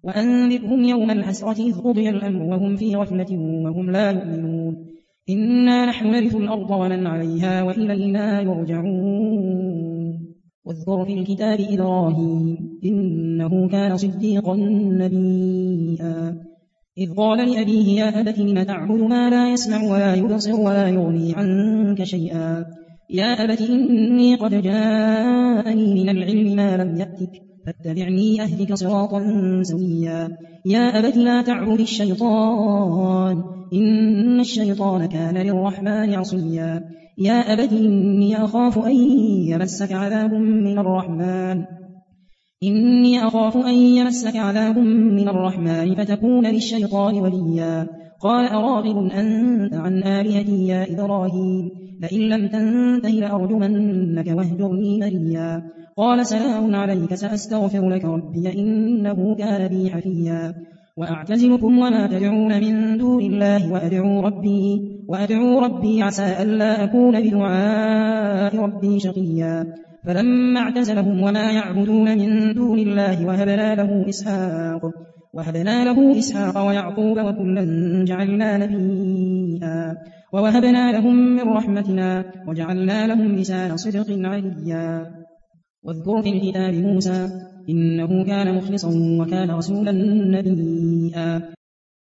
وأنذرهم يوم الحسرة إذ قضي الأمر وهم في غفلة وهم لا يؤمنون إنا نحن نرث الأرض ومن عليها وإلينا يرجعون واذكر في الكتاب إبراهيم إنه كان صديقا نبيا إذ قال لأبيه يا أبت لم تعبد ما لا يسمع ولا يبصر ولا يغني عنك شيئا يا أبت إني قد جاءني من العلم ما لم يأتك فاتبعني أهدك صراطا سويا يا أبت لا تعبد الشيطان إن الشيطان كان للرحمن عصيا يا أبت إني أخاف أن يمسك عذاب من الرحمن فتكون للشيطان وليا قال أراغب أنت عن آلهتي يا إبراهيم لئن لم تنته لأرجمنك واهجرني مليا قال سلام عليك سأستغفر لك ربي إنه كان بي حفيا وأعتزلكم وما تدعون من دون الله وأدعو ربي عسى ألا أكون بدعاء ربي شقيا فلما اعتزلهم وما يعبدون من دون الله وهبنا له إسحاق ويعقوب وكلا جعلنا نبيا ووهبنا لهم من رحمتنا وجعلنا لهم لسان صدق عليا واذكر في الكتاب موسى إنه كان مخلصا وكان رسولا نبيا